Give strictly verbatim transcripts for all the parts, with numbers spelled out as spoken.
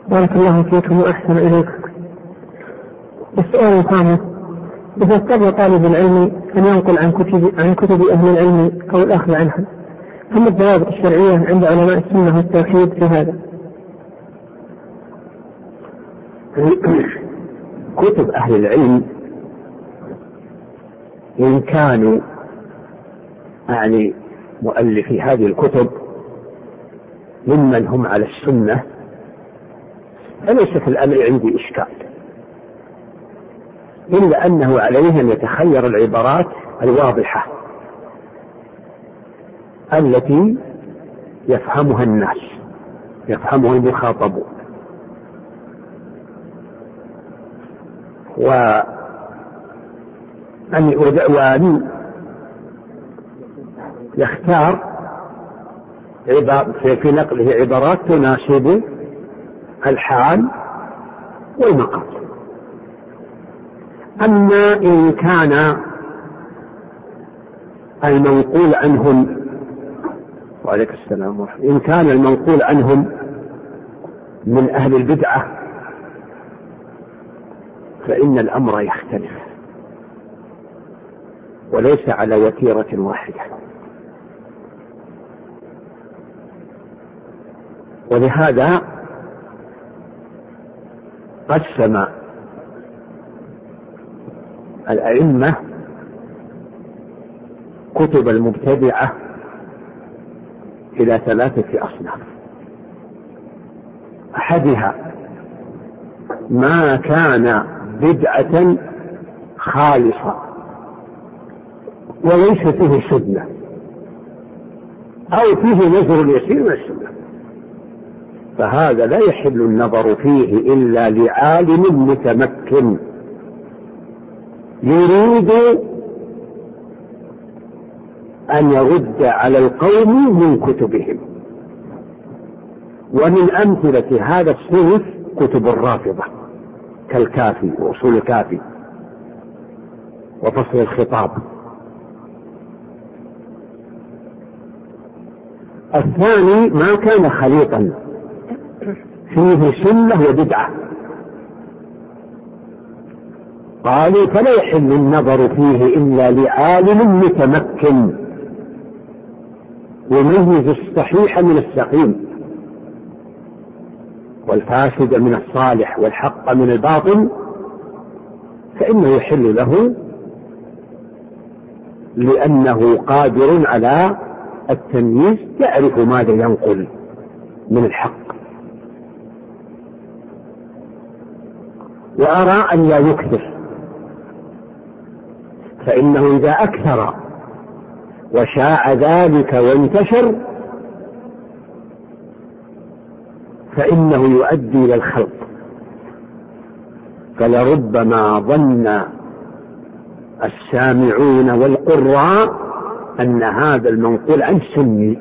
بارك الله فيكم وأحسن إليكم. السؤال الخامس: إذا اضطر طالب العلم أن ينقل عن كتب, عن كتب أهل العلم أو الأخذ عنها، فما الضوابط الشرعية عند علماء السنة والتوحيد في هذا؟ كتب أهل العلم إن كانوا يعني مؤلفي هذه الكتب ممن هم على السنة فليس في الأمر عندي إشكال، إلا أنه عليه أن يتخير العبارات الواضحة التي يفهمها الناس، يفهمها المخاطبون، وأن يختار في نقله عبارات تناسب الحال والمقام. أما إن كان المنقول عنهم وعليك السلام ورحمة إن كان المنقول عنهم من أهل البدعة فإن الأمر يختلف وليس على وتيرة واحدة. ولهذا قسم الأئمة كتب المبتدعة إلى ثلاثة أصناف: أحدها ما كان بدعة خالصة وليس فيه سنة أو فيه نزر يسير من السنة، فهذا لا يحل النظر فيه إلا لعالم متمكن يريد أن يرد على القوم من كتبهم. ومن أمثلة هذا الصنف كتب الرافضة كالكافي وأصول الكافي وفصل الخطاب. الثاني ما كان خليطا فيه سنة وبدعة، قالوا فلا يحل النظر فيه إلا لعالم متمكن يميز الصحيح من السقيم والفاسد من الصالح والحق من الباطل، فإنه يحل له لأنه قادر على التمييز، يعرف ماذا ينقل من الحق. وأرى أن لا يكثر، فإنه إذا أكثر وشاع ذلك وانتشر فإنه يؤدي إلى الخلط، فلربما ظن السامعون والقراء أن هذا المنقول عن سني،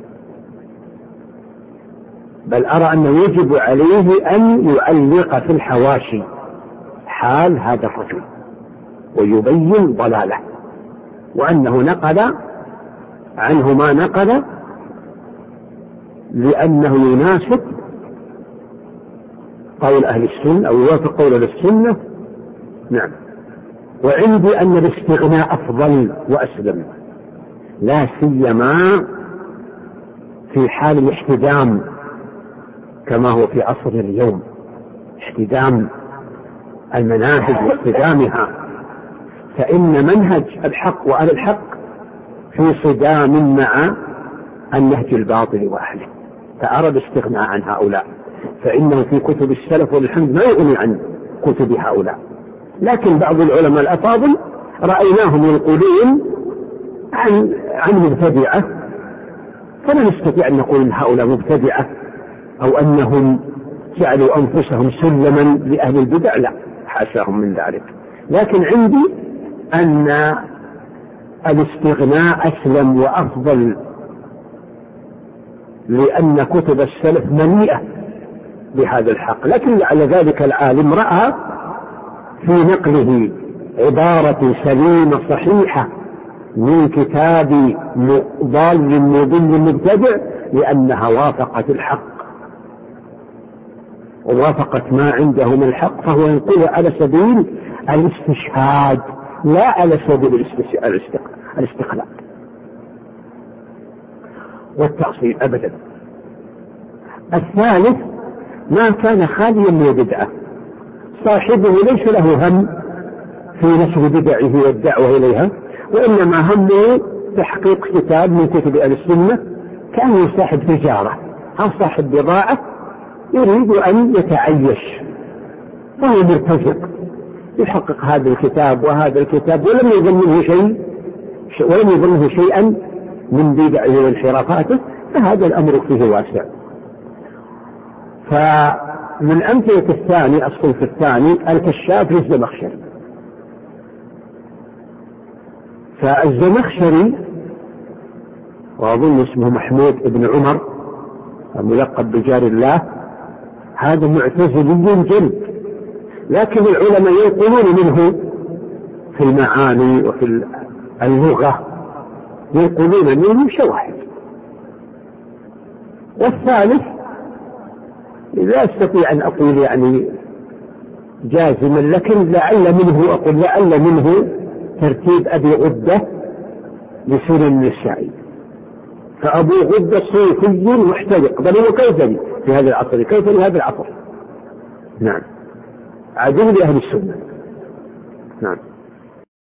بل أرى أنه يجب عليه أن يعلق في الحواشي حال هذا الرجل ويبين ضلاله، وأنه نقل عنه ما نقل لأنه يناسب قول أهل السنة أو يوافق قول أهل السنة. نعم. وعندي أن الاستغناء أفضل وأسلم، لا سيما في حال الاحتدام كما هو في عصر اليوم، احتدام المناهج واحتدامها، فإن منهج الحق وأهل الحق في صدام مع النهج الباطل وأهله، فأرى الاستغناء عن هؤلاء، فإنه في كتب السلف والحمد ما يغني عن كتب هؤلاء. لكن بعض العلماء الأفاضل رأيناهم ينقلون عن عن مبتدعة، فلا نستطيع أن نقول إن هؤلاء مبتدعة أو أنهم جعلوا أنفسهم سلما لأهل البدع، لا حاشاهم من ذلك. لكن عندي أن الاستغناء أسلم وأفضل، لأن كتب السلف مليئة بهذا الحق. لكن على ذلك العالم رأى في نقله عبارة سليمة صحيحة من كتاب ضال مضل مبتدع لأنها وافقت الحق، ووافقت ما عنده من الحق فهو ينقل على سبيل الاستشهاد لا على سبيل الاستقلال والتأصيل أبدا. الثالث ما كان خاليا من بدعة، صاحبه ليس له هم في نشر بدعه والدعوة إليها، وإنما همه تحقيق كتاب من كتب أهل السنة، كأنه صاحب تجارة أو صاحب بضاعة يريد أن يتعيش، فهو مرتزق يحقق هذا الكتاب وهذا الكتاب ولم يظنه شيء ولم يظنه شيئا من بدعه وانحرافاته، فهذا الأمر فيه واسع. فمن أمثلة الثاني الصنف الثاني الكشاف للزمخشري. فالزمخشري وأظن اسمه محمود ابن عمر الملقب بجار الله، هذا معتزلي جلد، لكن العلماء ينقلون منه في المعاني وفي اللغة ينقلون منه شواهد. والثالث لا أستطيع أن أقول يعني جازما، لكن لعل منه أقول لعل منه ترتيب أبي غدة لسنن النسائي، فأبو غدة صوفي محترق بل هو كيفني في هذا العصر، كيف لهذا العصر. نعم، عدو لأهل السنة. نعم.